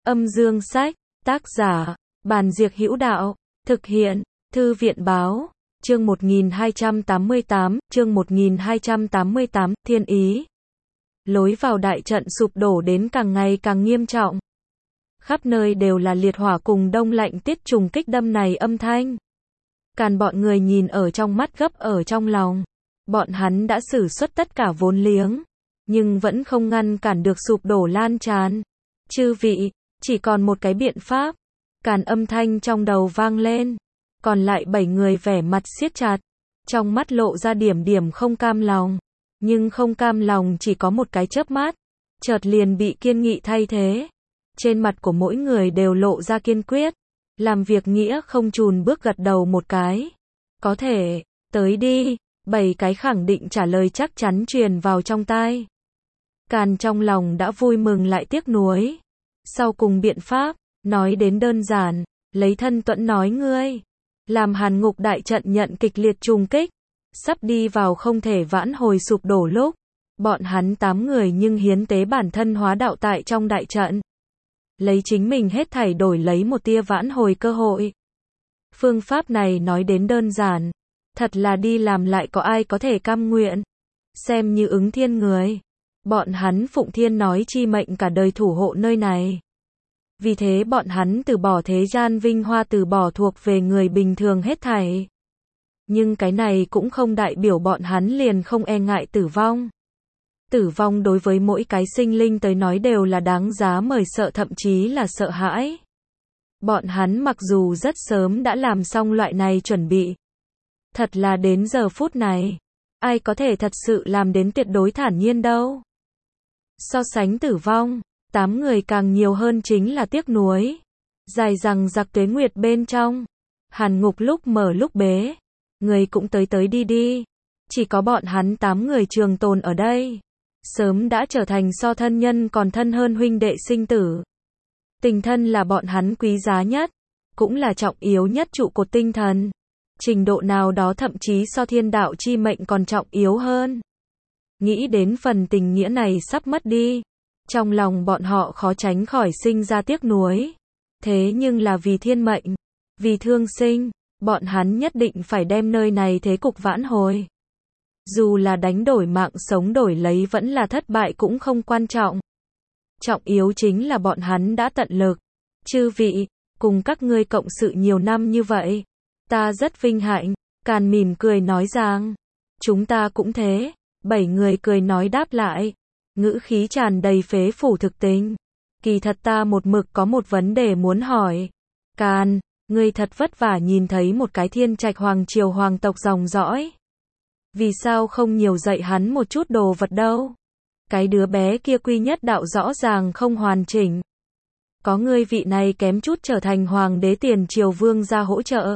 Âm dương sách, tác giả, Bàn Diệc Hữu Đạo, thực hiện, Thư viện báo, chương 1288, thiên ý. Lối vào đại trận sụp đổ đến càng ngày càng nghiêm trọng. Khắp nơi đều là liệt hỏa cùng đông lạnh tiết trùng kích đâm này âm thanh. Càn bọn người nhìn ở trong mắt gấp ở trong lòng. Bọn hắn đã sử xuất tất cả vốn liếng, nhưng vẫn không ngăn cản được sụp đổ lan tràn. Chư vị, chỉ còn một cái biện pháp. Càn âm thanh trong đầu vang lên. Còn lại 7 người vẻ mặt siết chặt, trong mắt lộ ra điểm điểm không cam lòng. Nhưng không cam lòng chỉ có một cái chớp mắt, chợt liền bị kiên nghị thay thế. Trên mặt của mỗi người đều lộ ra kiên quyết, làm việc nghĩa không chùn bước gật đầu một cái. Có thể, tới đi, 7 cái khẳng định trả lời chắc chắn truyền vào trong tai. Càn trong lòng đã vui mừng lại tiếc nuối. Sau cùng biện pháp, nói đến đơn giản, lấy thân tuẫn nói ngươi. Làm Hàn Ngục đại trận nhận kịch liệt trùng kích, sắp đi vào không thể vãn hồi sụp đổ lúc, bọn hắn 8 người nhưng hiến tế bản thân hóa đạo tại trong đại trận. Lấy chính mình hết thảy đổi lấy một tia vãn hồi cơ hội. Phương pháp này nói đến đơn giản, thật là đi làm lại có ai có thể cam nguyện. Xem như Ứng Thiên người, bọn hắn phụng thiên nói chi mệnh cả đời thủ hộ nơi này. Vì thế bọn hắn từ bỏ thế gian vinh hoa, từ bỏ thuộc về người bình thường hết thảy. Nhưng cái này cũng không đại biểu bọn hắn liền không e ngại tử vong. Tử vong đối với mỗi cái sinh linh tới nói đều là đáng giá mời sợ, thậm chí là sợ hãi. Bọn hắn mặc dù rất sớm đã làm xong loại này chuẩn bị. Thật là đến giờ phút này, ai có thể thật sự làm đến tuyệt đối thản nhiên đâu. So sánh tử vong, 8 người càng nhiều hơn chính là tiếc nuối. Dài rằng giặc tuế nguyệt bên trong, Hàn Ngục lúc mở lúc bế, người cũng tới đi đi. Chỉ có bọn hắn 8 người trường tồn ở đây, sớm đã trở thành so thân nhân còn thân hơn huynh đệ sinh tử. Tình thân là bọn hắn quý giá nhất, cũng là trọng yếu nhất trụ cột tinh thần. Trình độ nào đó thậm chí so thiên đạo chi mệnh còn trọng yếu hơn. Nghĩ đến phần tình nghĩa này sắp mất đi, trong lòng bọn họ khó tránh khỏi sinh ra tiếc nuối. Thế nhưng là vì thiên mệnh, vì thương sinh, bọn hắn nhất định phải đem nơi này thế cục vãn hồi. Dù là đánh đổi mạng sống đổi lấy vẫn là thất bại cũng không quan trọng. Trọng yếu chính là bọn hắn đã tận lực. Chư vị, cùng các ngươi cộng sự nhiều năm như vậy, ta rất vinh hạnh. Càn mỉm cười nói rằng, chúng ta cũng thế. 7 người cười nói đáp lại, ngữ khí tràn đầy phế phủ thực tình. Kỳ thật ta một mực có một vấn đề muốn hỏi. Càn, ngươi thật vất vả nhìn thấy một cái thiên trạch hoàng triều hoàng tộc dòng dõi. Vì sao không nhiều dạy hắn một chút đồ vật đâu? Cái đứa bé kia quy nhất đạo rõ ràng không hoàn chỉnh. Có ngươi vị này kém chút trở thành hoàng đế tiền triều vương ra hỗ trợ.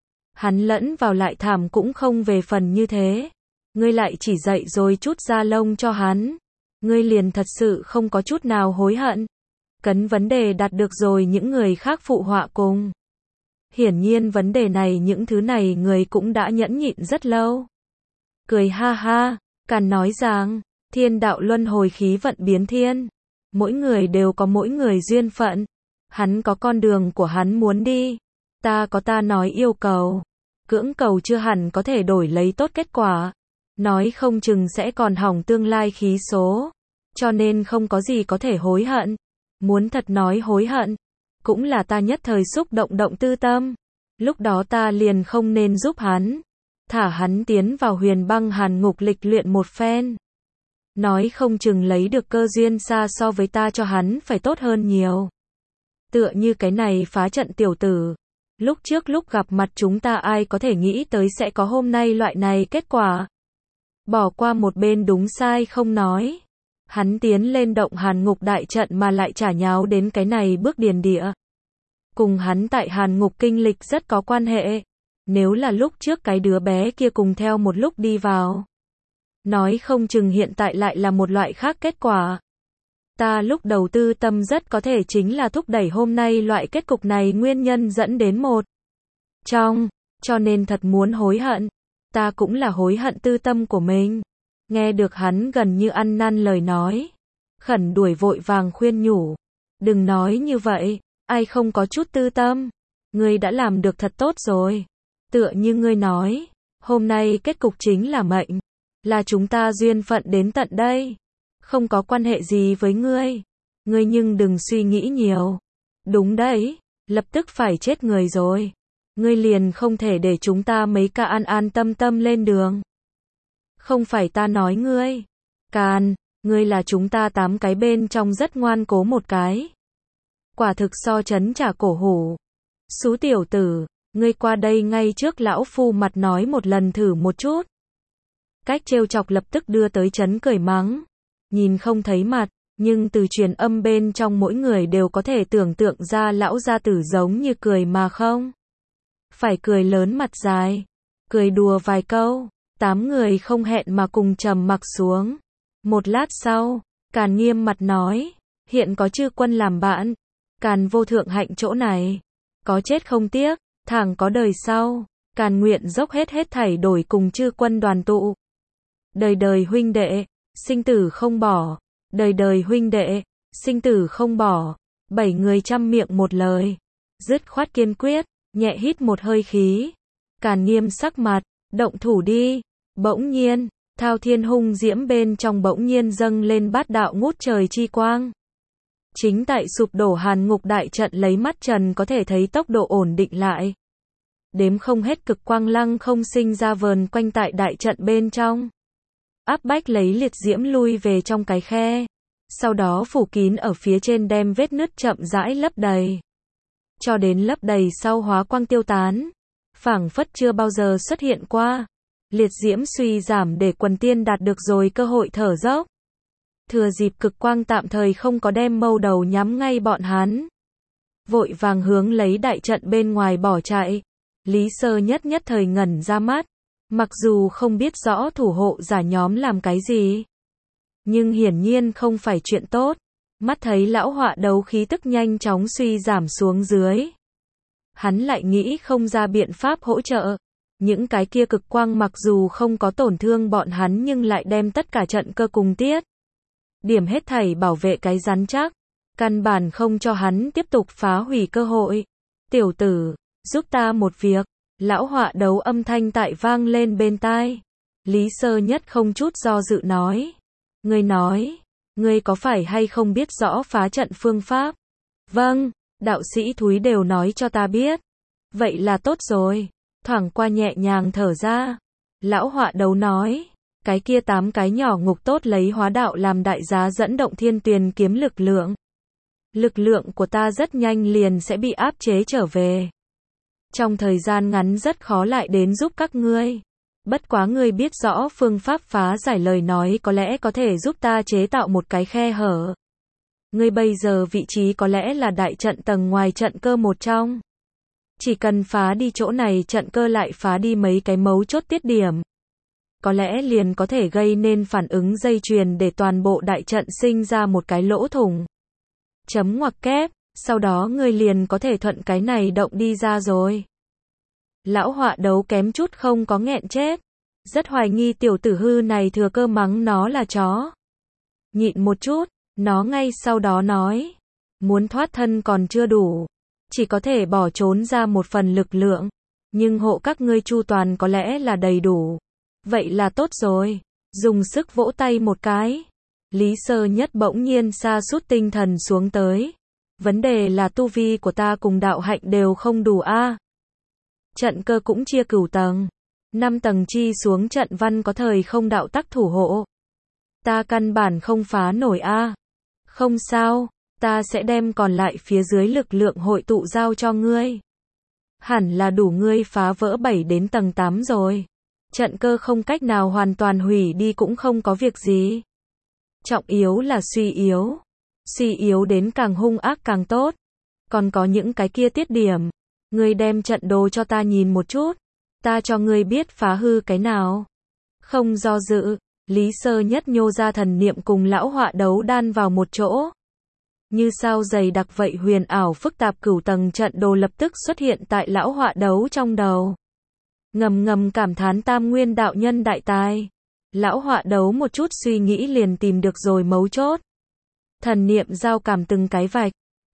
Hắn lẫn vào lại thảm cũng không về phần như thế. Ngươi lại chỉ dạy rồi chút da lông cho hắn. Ngươi liền thật sự không có chút nào hối hận. Cấn vấn đề đạt được rồi những người khác phụ họa cùng. Hiển nhiên vấn đề này những thứ này người cũng đã nhẫn nhịn rất lâu. Cười ha ha, Càn nói rằng, thiên đạo luân hồi khí vận biến thiên. Mỗi người đều có mỗi người duyên phận. Hắn có con đường của hắn muốn đi. Ta có ta nói yêu cầu. Cưỡng cầu chưa hẳn có thể đổi lấy tốt kết quả. Nói không chừng sẽ còn hỏng tương lai khí số. Cho nên không có gì có thể hối hận. Muốn thật nói hối hận, cũng là ta nhất thời xúc động tư tâm. Lúc đó ta liền không nên giúp hắn. Thả hắn tiến vào huyền băng Hàn Ngục lịch luyện một phen. Nói không chừng lấy được cơ duyên xa so với ta cho hắn phải tốt hơn nhiều. Tựa như cái này phá trận tiểu tử. Lúc trước lúc gặp mặt chúng ta ai có thể nghĩ tới sẽ có hôm nay loại này kết quả. Bỏ qua một bên đúng sai không nói. Hắn tiến lên động Hàn Ngục đại trận mà lại trả nháo đến cái này bước điền địa. Cùng hắn tại Hàn Ngục kinh lịch rất có quan hệ. Nếu là lúc trước cái đứa bé kia cùng theo một lúc đi vào, nói không chừng hiện tại lại là một loại khác kết quả. Ta lúc đầu tư tâm rất có thể chính là thúc đẩy hôm nay loại kết cục này nguyên nhân dẫn đến một trong, cho nên thật muốn hối hận. Ta cũng là hối hận tư tâm của mình. Nghe được hắn gần như ăn năn lời nói, khẩn đuổi vội vàng khuyên nhủ. Đừng nói như vậy, ai không có chút tư tâm. Ngươi đã làm được thật tốt rồi. Tựa như ngươi nói, hôm nay kết cục chính là mệnh, là chúng ta duyên phận đến tận đây. Không có quan hệ gì với ngươi. Ngươi nhưng đừng suy nghĩ nhiều. Đúng đấy, lập tức phải chết người rồi. Ngươi liền không thể để chúng ta mấy ca an an tâm tâm lên đường. Không phải ta nói ngươi. Càn, ngươi là chúng ta 8 cái bên trong rất ngoan cố một cái. Quả thực so chấn trả cổ hủ. Xú tiểu tử, ngươi qua đây ngay trước lão phu mặt nói một lần thử một chút. Cách trêu chọc lập tức đưa tới chấn cười mắng. Nhìn không thấy mặt, nhưng từ truyền âm bên trong mỗi người đều có thể tưởng tượng ra lão gia tử giống như cười mà không. Phải cười lớn mặt dài. Cười đùa vài câu, 8 người không hẹn mà cùng trầm mặc xuống. Một lát sau, Càn nghiêm mặt nói, hiện có chư quân làm bạn. Càn vô thượng hạnh chỗ này. Có chết không tiếc, thẳng có đời sau. Càn nguyện dốc hết thảy đổi cùng chư quân đoàn tụ. Đời đời huynh đệ, sinh tử không bỏ. Đời đời huynh đệ, sinh tử không bỏ. 7 người trăm miệng một lời. Dứt khoát kiên quyết, nhẹ hít một hơi khí. Càn nghiêm sắc mặt, động thủ đi. Bỗng nhiên, thao thiên hung diễm bên trong bỗng nhiên dâng lên bát đạo ngút trời chi quang. Chính tại sụp đổ hàn ngục đại trận lấy mắt trần có thể thấy tốc độ ổn định lại. Đếm không hết cực quang lăng không sinh ra vờn quanh tại đại trận bên trong. Áp bách lấy liệt diễm lui về trong cái khe. Sau đó phủ kín ở phía trên đem vết nứt chậm rãi lấp đầy. Cho đến lấp đầy sau hóa quang tiêu tán. Phảng phất chưa bao giờ xuất hiện qua. Liệt diễm suy giảm để quần tiên đạt được rồi cơ hội thở dốc. Thừa dịp cực quang tạm thời không có đem mâu đầu nhắm ngay bọn hắn. Vội vàng hướng lấy đại trận bên ngoài bỏ chạy. Lý Sơ nhất thời ngẩn ra mắt. Mặc dù không biết rõ thủ hộ giả nhóm làm cái gì. Nhưng hiển nhiên không phải chuyện tốt. Mắt thấy lão họa đấu khí tức nhanh chóng suy giảm xuống dưới. Hắn lại nghĩ không ra biện pháp hỗ trợ. Những cái kia cực quang mặc dù không có tổn thương bọn hắn nhưng lại đem tất cả trận cơ cùng tiết. Điểm hết thảy bảo vệ cái rắn chắc. Căn bản không cho hắn tiếp tục phá hủy cơ hội. Tiểu tử, giúp ta một việc. Lão họa đấu âm thanh tại vang lên bên tai. Lý Sơ nhất không chút do dự nói. Ngươi nói, ngươi có phải hay không biết rõ phá trận phương pháp? Vâng, đạo sĩ thúi đều nói cho ta biết. Vậy là tốt rồi. Thoảng qua nhẹ nhàng thở ra. Lão họa đấu nói. Cái kia 8 cái nhỏ ngục tốt lấy hóa đạo làm đại giá dẫn động thiên tuyền kiếm lực lượng. Lực lượng của ta rất nhanh liền sẽ bị áp chế trở về. Trong thời gian ngắn rất khó lại đến giúp các ngươi. Bất quá ngươi biết rõ phương pháp phá giải lời nói có lẽ có thể giúp ta chế tạo một cái khe hở. Ngươi bây giờ vị trí có lẽ là đại trận tầng ngoài trận cơ một trong. Chỉ cần phá đi chỗ này trận cơ lại phá đi mấy cái mấu chốt tiết điểm. Có lẽ liền có thể gây nên phản ứng dây chuyền để toàn bộ đại trận sinh ra một cái lỗ thủng. Chấm ngoặc kép, sau đó ngươi liền có thể thuận cái này động đi ra rồi. Lão họa đấu kém chút không có nghẹn chết. Rất hoài nghi tiểu tử hư này thừa cơ mắng nó là chó. Nhịn một chút, nó ngay sau đó nói. Muốn thoát thân còn chưa đủ. Chỉ có thể bỏ trốn ra một phần lực lượng. Nhưng hộ các ngươi chu toàn có lẽ là đầy đủ. Vậy là tốt rồi. Dùng sức vỗ tay một cái. Lý Sơ nhất bỗng nhiên sa sút tinh thần xuống tới. Vấn đề là tu vi của ta cùng đạo hạnh đều không đủ a. Trận cơ cũng chia cửu tầng. 5 tầng chi xuống trận văn có thời không đạo tắc thủ hộ. Ta căn bản không phá nổi a. Không sao, ta sẽ đem còn lại phía dưới lực lượng hội tụ giao cho ngươi. Hẳn là đủ ngươi phá vỡ 7 đến tầng 8 rồi. Trận cơ không cách nào hoàn toàn hủy đi cũng không có việc gì. Trọng yếu là suy yếu. Suy yếu đến càng hung ác càng tốt. Còn có những cái kia tiết điểm. Ngươi đem trận đồ cho ta nhìn một chút. Ta cho ngươi biết phá hư cái nào. Không do dự, Lý Sơ nhất nhô ra thần niệm cùng lão họa đấu đan vào một chỗ. Như sao dày đặc vậy huyền ảo phức tạp cửu tầng trận đồ lập tức xuất hiện tại lão họa đấu trong đầu. Ngầm ngầm cảm thán tam nguyên đạo nhân đại tài. Lão họa đấu một chút suy nghĩ liền tìm được rồi mấu chốt. Thần niệm giao cảm từng cái vạch.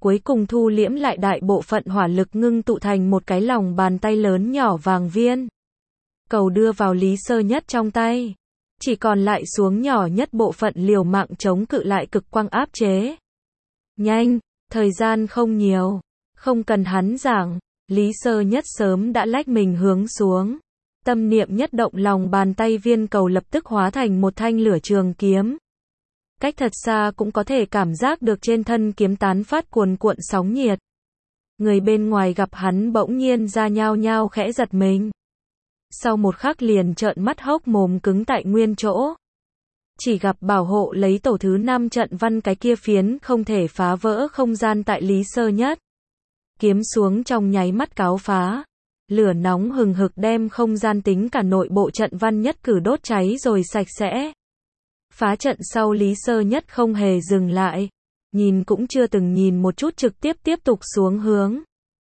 cuối cùng thu liễm lại đại bộ phận hỏa lực ngưng tụ thành một cái lòng bàn tay lớn nhỏ vàng viên. Cầu đưa vào Lý Sơ Nhất trong tay. Chỉ còn lại xuống nhỏ nhất bộ phận liều mạng chống cự lại cực quang áp chế. Nhanh, thời gian không nhiều. Không cần hắn giảng, Lý Sơ Nhất sớm đã lách mình hướng xuống. Tâm niệm nhất động lòng bàn tay viên cầu lập tức hóa thành một thanh lửa trường kiếm. Cách thật xa cũng có thể cảm giác được trên thân kiếm tán phát cuồn cuộn sóng nhiệt. Người bên ngoài gặp hắn bỗng nhiên ra nhao nhao khẽ giật mình. Sau một khắc liền trợn mắt hốc mồm cứng tại nguyên chỗ. Chỉ gặp bảo hộ lấy tổ thứ 5 trận văn cái kia phiến không thể phá vỡ không gian tại Lý Sơ Nhất. Kiếm xuống trong nháy mắt cáo phá. Lửa nóng hừng hực đem không gian tính cả nội bộ trận văn nhất cử đốt cháy rồi sạch sẽ. Phá trận sau Lý Sơ Nhất không hề dừng lại. Nhìn cũng chưa từng nhìn một chút trực tiếp tiếp tục xuống hướng.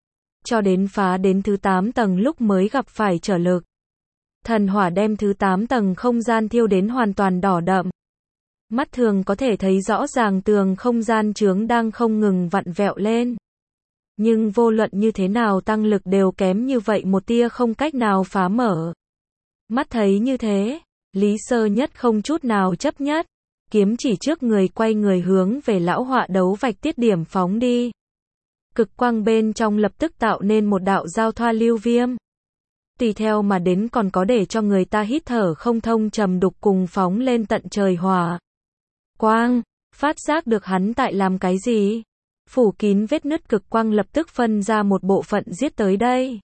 Cho đến phá đến thứ 8 tầng lúc mới gặp phải trở lực. Thần hỏa đem thứ 8 tầng không gian thiêu đến hoàn toàn đỏ đậm. Mắt thường có thể thấy rõ ràng tường không gian chướng đang không ngừng vặn vẹo lên. Nhưng vô luận như thế nào tăng lực đều kém như vậy một tia không cách nào phá mở. Mắt thấy như thế, Lý Sơ Nhất không chút nào chấp nhất. Kiếm chỉ trước người quay người hướng về lão họa đấu vạch tiết điểm phóng đi. Cực quang bên trong lập tức tạo nên một đạo giao thoa lưu viêm. Tùy theo mà đến còn có để cho người ta hít thở không thông trầm đục cùng phóng lên tận trời hỏa. Quang, phát giác được hắn tại làm cái gì? Phủ kín vết nứt cực quang lập tức phân ra một bộ phận giết tới đây.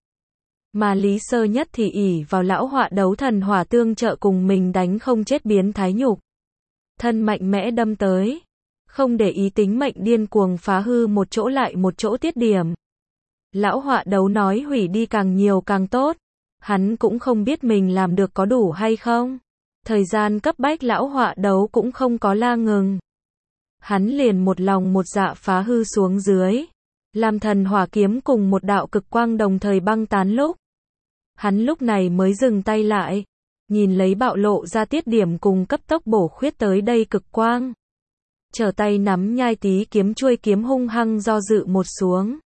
Mà Lý Sơ Nhất thì ỷ vào lão họa đấu thần hỏa tương trợ cùng mình đánh không chết biến thái nhục. Thân mạnh mẽ đâm tới. Không để ý tính mệnh điên cuồng phá hư một chỗ lại một chỗ tiết điểm. Lão họa đấu nói hủy đi càng nhiều càng tốt. Hắn cũng không biết mình làm được có đủ hay không. Thời gian cấp bách lão họa đấu cũng không có la ngừng. Hắn liền một lòng một dạ phá hư xuống dưới. Làm thần hỏa kiếm cùng một đạo cực quang đồng thời băng tán lúc. Hắn lúc này mới dừng tay lại. Nhìn lấy bạo lộ ra tiết điểm cùng cấp tốc bổ khuyết tới đây cực quang. Trở tay nắm nhai tí kiếm chuôi kiếm hung hăng do dự một xuống.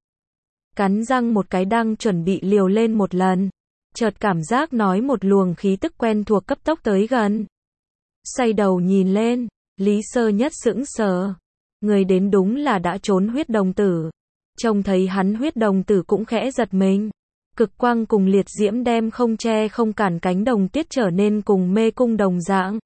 Cắn răng một cái đang chuẩn bị liều lên một lần. Chợt cảm giác nói một luồng khí tức quen thuộc cấp tốc tới gần. Xoay đầu nhìn lên, Lý Sơ Nhất sững sờ. Người đến đúng là đã trốn huyết đồng tử. Trông thấy hắn huyết đồng tử cũng khẽ giật mình. Cực quang cùng liệt diễm đem không che không cản cánh đồng tiết trở nên cùng mê cung đồng dạng.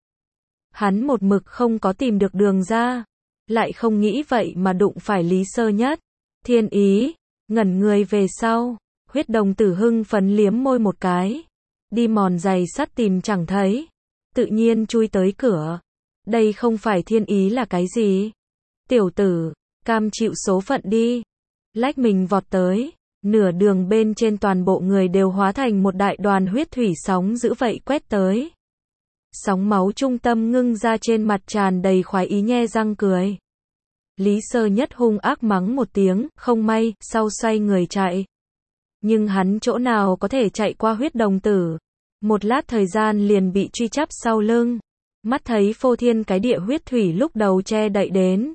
Hắn một mực không có tìm được đường ra. Lại không nghĩ vậy mà đụng phải Lý Sơ Nhất. Thiên ý, ngẩn người về sau. Huyết đồng tử hưng phấn liếm môi một cái. Đi mòn giày sắt tìm chẳng thấy. Tự nhiên chui tới cửa. Đây không phải thiên ý là cái gì? Tiểu tử, cam chịu số phận đi. Lách mình vọt tới. Nửa đường bên trên toàn bộ người đều hóa thành một đại đoàn huyết thủy sóng dữ vậy quét tới. Sóng máu trung tâm ngưng ra trên mặt tràn đầy khoái ý nhe răng cười. Lý Sơ Nhất hung ác mắng một tiếng, không may, sau xoay người chạy. Nhưng hắn chỗ nào có thể chạy qua huyết đồng tử. Một lát thời gian liền bị truy chắp sau lưng. Mắt thấy phô thiên cái địa huyết thủy lúc đầu che đậy đến.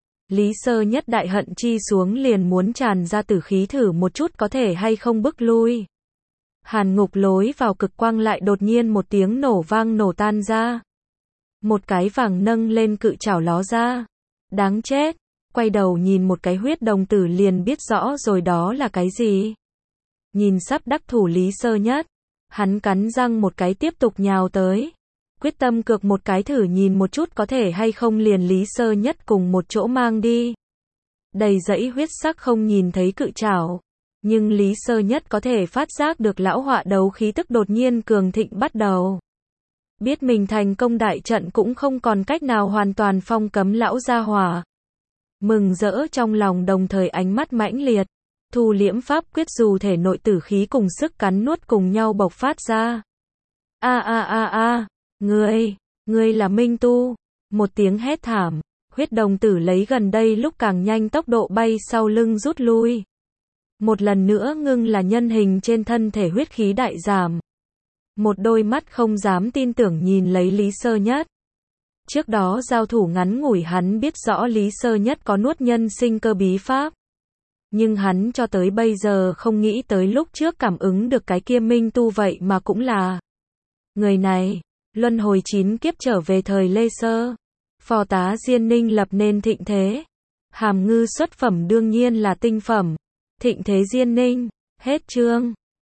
Lý Sơ Nhất đại hận chi xuống liền muốn tràn ra tử khí thử một chút có thể hay không bức lui. Hàn ngục lối vào cực quang lại đột nhiên một tiếng nổ vang nổ tan ra. Một cái vàng nâng lên cự chảo ló ra. Đáng chết, quay đầu nhìn một cái huyết đồng tử liền biết rõ rồi đó là cái gì. Nhìn sắp đắc thủ Lý Sơ Nhất, hắn cắn răng một cái tiếp tục nhào tới. Quyết tâm cược một cái thử nhìn một chút có thể hay không liền Lý Sơ Nhất cùng một chỗ mang đi. Đầy dãy huyết sắc không nhìn thấy cự trảo. Nhưng Lý Sơ Nhất có thể phát giác được lão họa đấu khí tức đột nhiên cường thịnh bắt đầu. Biết mình thành công đại trận cũng không còn cách nào hoàn toàn phong cấm lão gia hỏa. Mừng rỡ trong lòng đồng thời ánh mắt mãnh liệt. Thu liễm pháp quyết dù thể nội tử khí cùng sức cắn nuốt cùng nhau bộc phát ra. Ngươi là Minh Tu. Một tiếng hét thảm, huyết đồng tử lấy gần đây lúc càng nhanh tốc độ bay sau lưng rút lui. Một lần nữa ngưng là nhân hình trên thân thể huyết khí đại giảm. Một đôi mắt không dám tin tưởng nhìn lấy Lý Sơ Nhất. Trước đó giao thủ ngắn ngủi hắn biết rõ Lý Sơ Nhất có nuốt nhân sinh cơ bí pháp. Nhưng hắn cho tới bây giờ không nghĩ tới lúc trước cảm ứng được cái kia minh tu vậy mà cũng là người này. Luân hồi 9 kiếp trở về thời Lê Sơ. Phò tá Diên Ninh lập nên thịnh thế. Hàm Ngư xuất phẩm đương nhiên là tinh phẩm. Thịnh thế Diên Ninh. Hết chương.